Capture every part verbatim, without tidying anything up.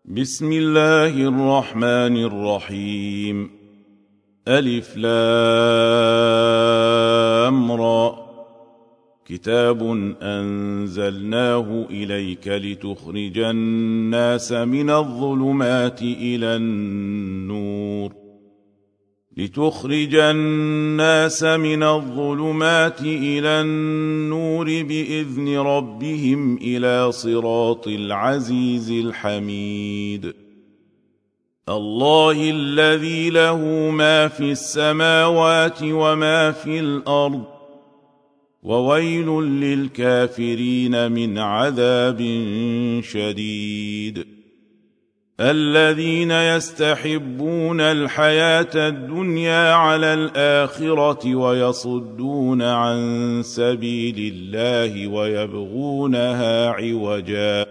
بسم الله الرحمن الرحيم. ألف لام را. كتاب أنزلناه إليك لتخرج الناس من الظلمات إلى النور لتخرج الناس من الظلمات إلى النور بإذن ربهم إلى صراط العزيز الحميد. الله الذي له ما في السماوات وما في الأرض، وويل للكافرين من عذاب شديد. الذين يستحبون الحياة الدنيا على الآخرة ويصدون عن سبيل الله ويبغونها عوجا،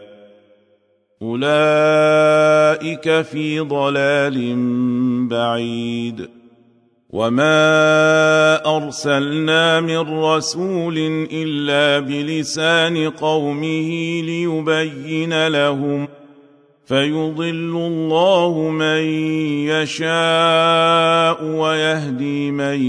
أولئك في ضلال بعيد. وما أرسلنا من رسول إلا بلسان قومه ليبين لهم، فيضل الله من يشاء ويهدي من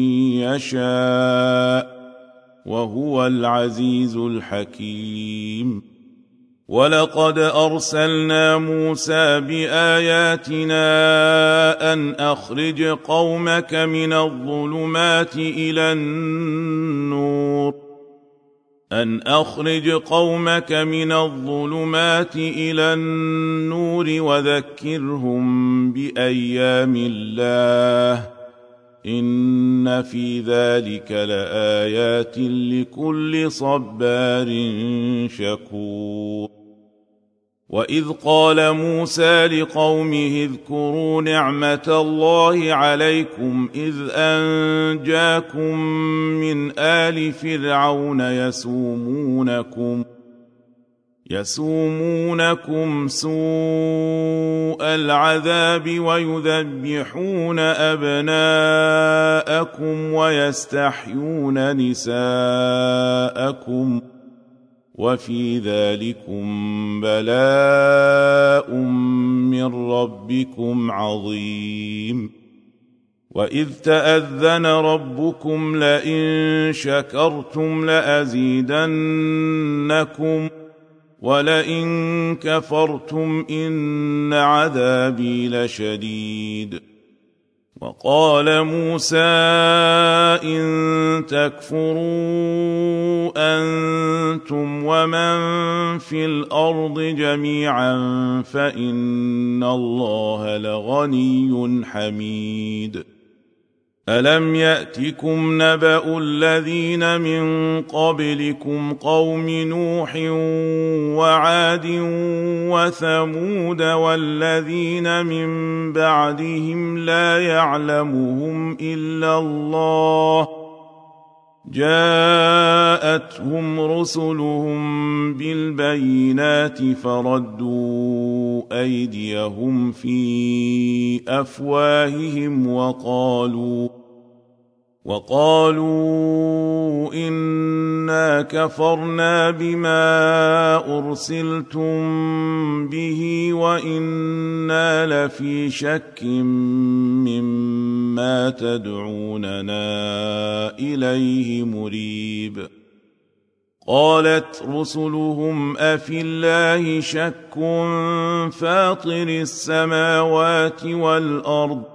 يشاء، وهو العزيز الحكيم. ولقد أرسلنا موسى بآياتنا أن أخرج قومك من الظلمات إلى النور أن أخرج قومك من الظلمات إلى النور وذكرهم بأيام الله، إن في ذلك لآيات لكل صبار شكور. وإذ قال موسى لقومه اذكروا نعمة الله عليكم إذ أنجاكم من آل فرعون يسومونكم يسومونكم سوء العذاب ويذبحون أبناءكم ويستحيون نساءكم، وفي ذلكم بلاء من ربكم عظيم. وإذ تأذن ربكم لئن شكرتم لأزيدنكم ولئن كفرتم إن عذابي لشديد. وقال موسى إن تكفروا أنتم ومن في الأرض جميعا فإن الله لغني حميد. ألم يأتكم نبأ الذين من قبلكم قوم نوح وعاد وثمود والذين من بعدهم لا يعلمهم إلا الله، جاءتهم رسلهم بالبينات فردوا أيديهم في أفواههم وقالوا وقالوا إنا كفرنا بما أرسلتم به وإنا لفي شك مما تدعوننا إليه مريب. قالت رسلهم أفي الله شك فاطر السماوات والأرض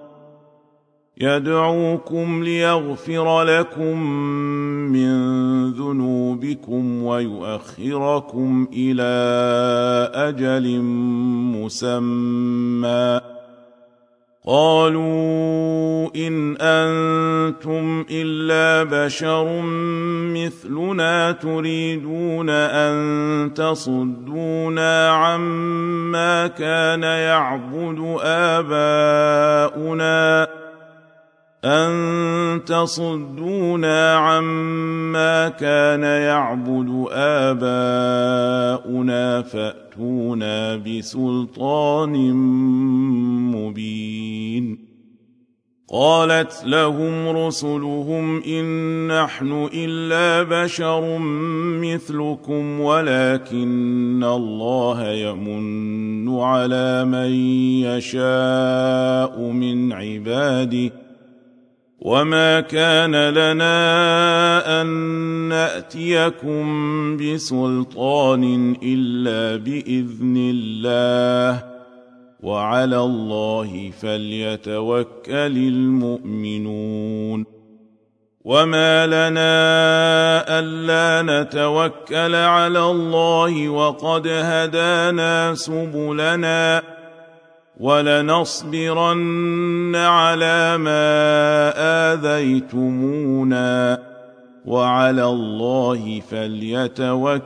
يدعوكم ليغفر لكم من ذنوبكم ويؤخركم إلى أجل مسمى، قالوا إن أنتم إلا بشر مثلنا تريدون أن تصدونا عما كان يعبد آباؤنا أن تصدونا عما كان يعبد آباؤنا فأتونا بسلطان مبين. قالت لهم رسلهم إن نحن إلا بشر مثلكم ولكن الله يمن على من يشاء من عباده وما كان لنا أن نأتيكم بسلطان إلا بإذن الله وعلى الله فليتوكل المؤمنون وما لنا ألا نتوكل على الله وقد هدانا سبلنا ولنصبرن على ما آذيتمونا وعلى الله فليتوكل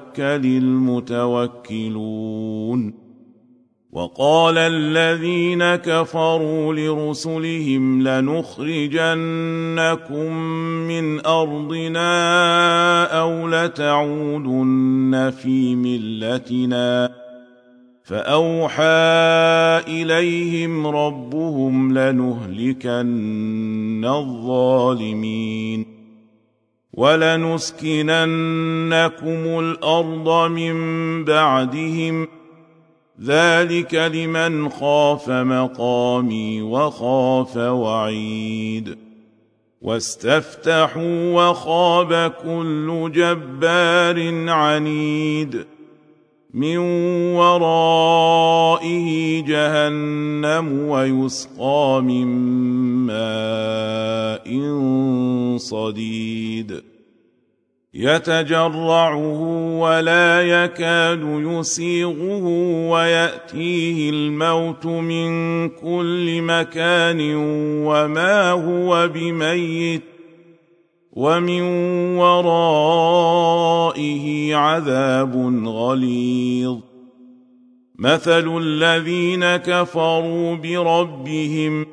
المتوكلون وقال الذين كفروا لرسلهم لنخرجنكم من أرضنا أو لتعودن في ملتنا فأوحى إليهم ربهم لنهلكن الظالمين ولنسكننكم الأرض من بعدهم ذلك لمن خاف مقامي وخاف وعيد واستفتحوا وخاب كل جبار عنيد من ورائه جهنم ويسقى من ماء صديد يتجرعه ولا يكاد يسيغه ويأتيه الموت من كل مكان وما هو بميت ومن ورائه عذاب غليظ مثل الذين كفروا بربهم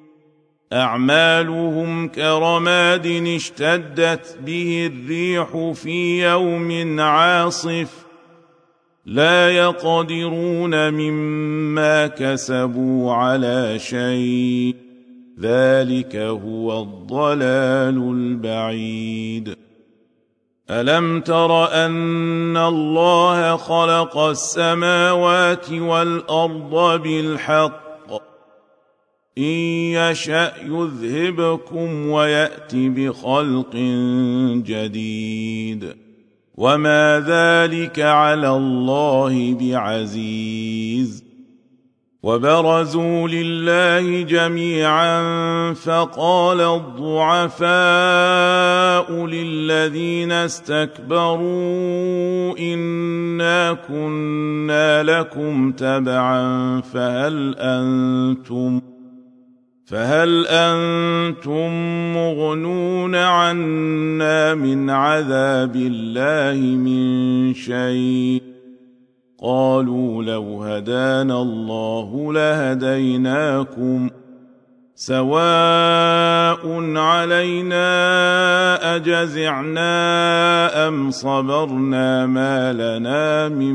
أعمالهم كرماد اشتدت به الريح في يوم عاصف لا يقدرون مما كسبوا على شيء ذلك هو الضلال البعيد ألم تر أن الله خلق السماوات والأرض بالحق إن يشأ يذهبكم ويأت بخلق جديد وما ذلك على الله بعزيز وبرزوا لله جميعا فقال الضعفاء للذين استكبروا إنا كنا لكم تبعا فهل أنتم فهل أنتم مغنون عنا من عذاب الله من شيء قالوا لو هدانا الله لهديناكم سواء علينا أجزعنا أم صبرنا ما لنا من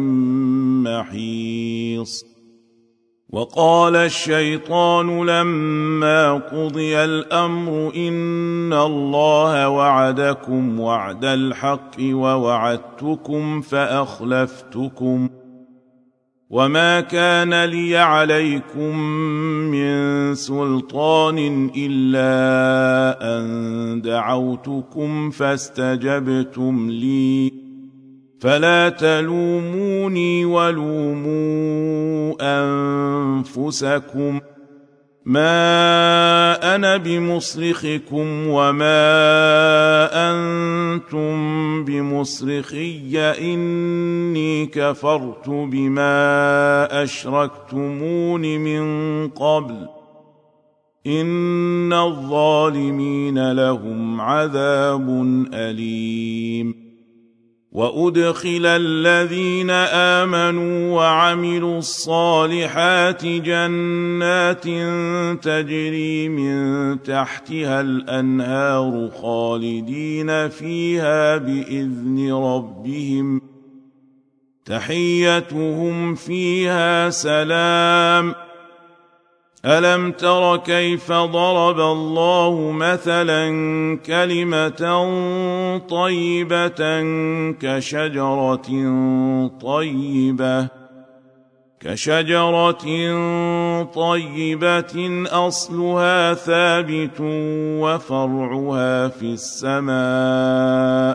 محيص وقال الشيطان لما قضي الأمر إن الله وعدكم وعد الحق ووعدتكم فأخلفتكم وما كان لي عليكم من سلطان إلا أن دعوتكم فاستجبتم لي فلا تلوموني ولوموا أنفسكم ما أنا بمصرخكم وما أنتم بمصرخي إني كفرت بما أشركتمون من قبل إن الظالمين لهم عذاب أليم وأدخل الذين آمنوا وعملوا الصالحات جنات تجري من تحتها الأنهار خالدين فيها بإذن ربهم تحيتهم فيها سلام ألم تر كيف ضرب الله مثلا كلمة طيبة كشجرة طيبة كشجرة طيبة أصلها ثابت وفرعها في السماء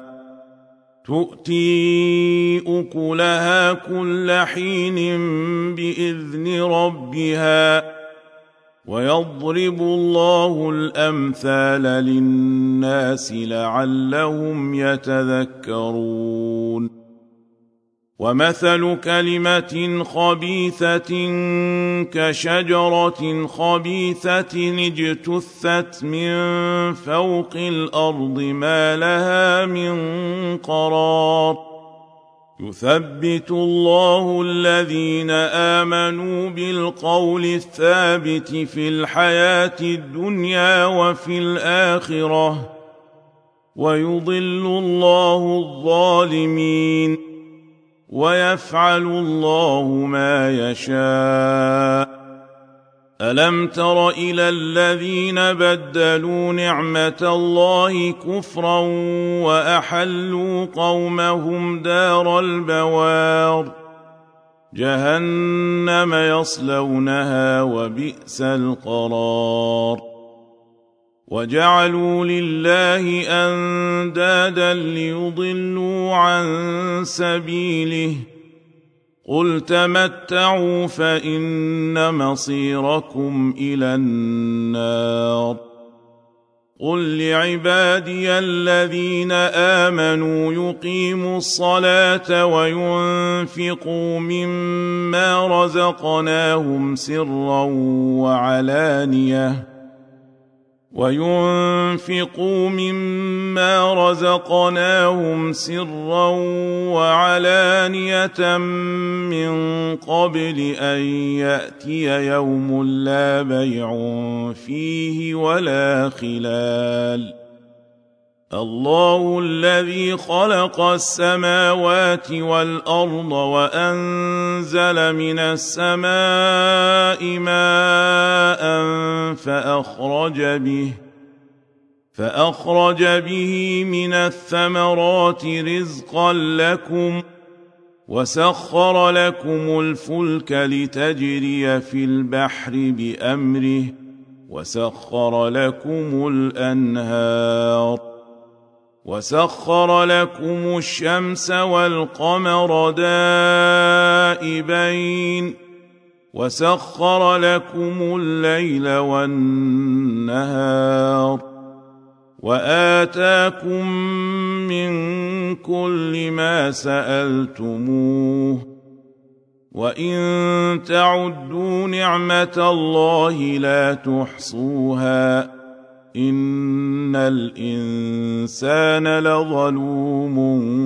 تؤتي أكلها كل حين بإذن ربها ويضرب الله الأمثال للناس لعلهم يتذكرون ومثل كلمة خبيثة كشجرة خبيثة اجتثت من فوق الأرض ما لها من قرار يثبت الله الذين آمنوا بالقول الثابت في الحياة الدنيا وفي الآخرة ويضل الله الظالمين ويفعل الله ما يشاء ألم تر إلى الذين بدلوا نعمة الله كفرا وأحلوا قومهم دار البوار جهنم يصلونها وبئس القرار وجعلوا لله أندادا ليضلوا عن سبيله قل تمتعوا فإن مصيركم إلى النار قل لعبادي الذين آمنوا يقيموا الصلاة وينفقوا مما رزقناهم سرا وعلانية وينفقوا مما رزقناهم سرا وعلانية من قبل أن يأتي يوم لا بيع فيه ولا خلال الله الذي خلق السماوات والأرض وأنزل من السماء ماء فأخرج به فأخرج به من الثمرات رزقا لكم وسخر لكم الفلك لتجري في البحر بأمره وسخر لكم الأنهار وسخر لكم الشمس والقمر دائبين وسخر لكم الليل والنهار وآتاكم من كل ما سألتموه وإن تعدوا نعمة الله لا تحصوها إن الإنسان لظلوم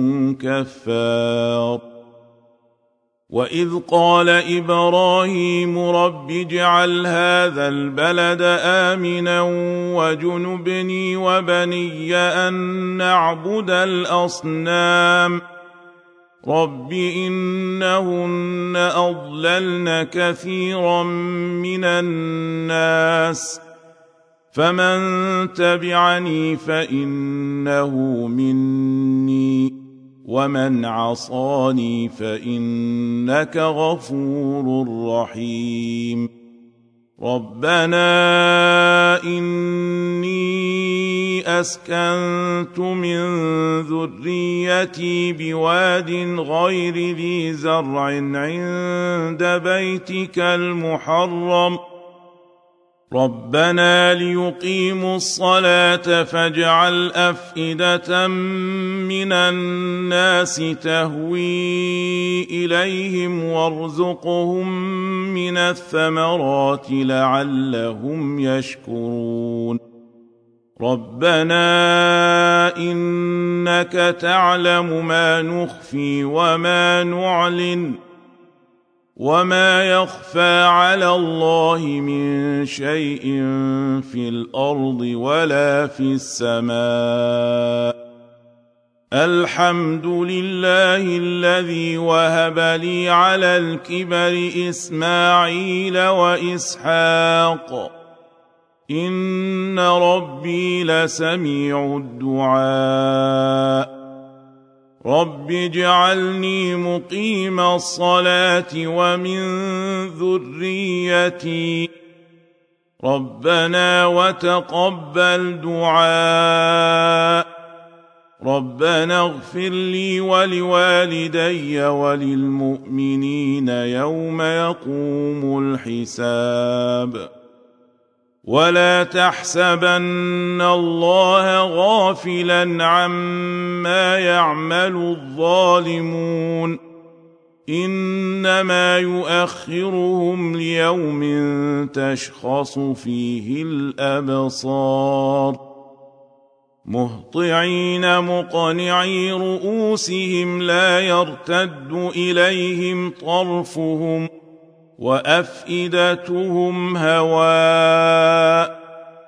كفار وإذ قال إبراهيم رب اجعل هذا البلد آمنا وجنبني وبني أن نعبد الأصنام رب إنهن أضللن كثيرا من الناس فمن تبعني فإنه مني ومن عصاني فإنك غفور رحيم ربنا إني أسكنت من ذريتي بواد غير ذي زرع عند بيتك المحرم ربنا ليقيموا الصلاة فاجعل أفئدة من الناس تهوي إليهم وارزقهم من الثمرات لعلهم يشكرون ربنا إنك تعلم ما نخفي وما نعلن وما يخفى على الله من شيء في الأرض ولا في السماء الحمد لله الذي وهب لي على الكبر إسماعيل وإسحاق إن ربي لسميع الدعاء رب اجعلني مقيم الصلاة ومن ذريتي ربنا وتقبل دعاء ربنا اغفر لي ولوالدي وللمؤمنين يوم يقوم الحساب ولا تحسبن الله غافلا عما يعمل الظالمون إنما يؤخرهم ليوم تشخص فيه الأبصار مهطعين مقنعي رؤوسهم لا يرتد إليهم طرفهم وأفئدتهم هواء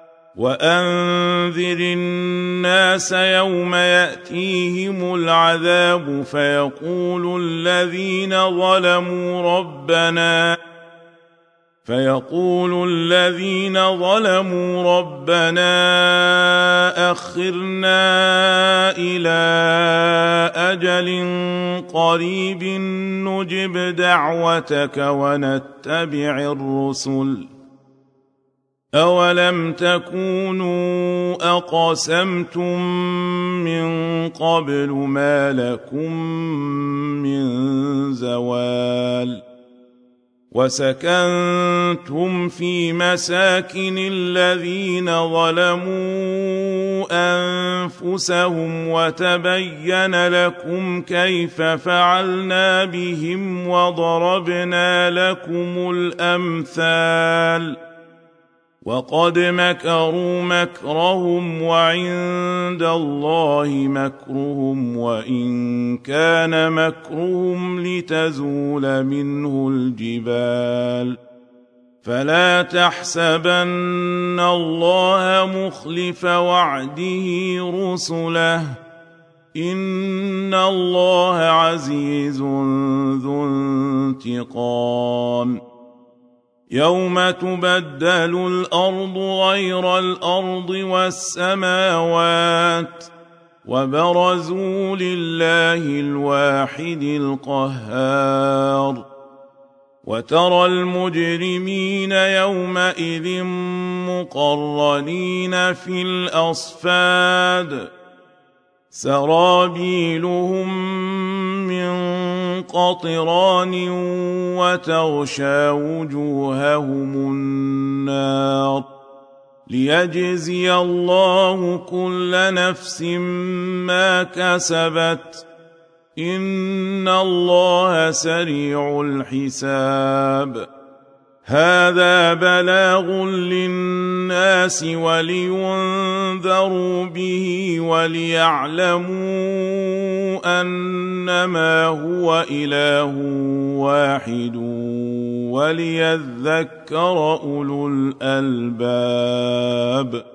وأنذر الناس يوم يأتيهم العذاب فيقول الذين ظلموا ربنا فيقول الذين ظلموا ربنا أخرنا إلى أجل قريب نجب دعوتك ونتبع الرسل أولم تكونوا أقسمتم من قبل ما لكم من زوال وسكنتم في مساكن الذين ظلموا أنفسهم وتبين لكم كيف فعلنا بهم وضربنا لكم الأمثال وقد مكروا مكرهم وعند الله مكرهم وإن كان مكرهم لتزول منه الجبال فلا تحسبن الله مخلف وعده رسله إن الله عزيز ذو انتقام يوم تبدل الأرض غير الأرض والسماوات وبرزوا لله الواحد القهار وترى المجرمين يومئذ مقرنين في الأصفاد سرابيلهم من قطران وتغشى وجوههم النار ليجزي الله كل نفس ما كسبت إن الله سريع الحساب هذا بلاغ للناس ولينذروا به وليعلموا أنما هو إله واحد وليذكر أولو الألباب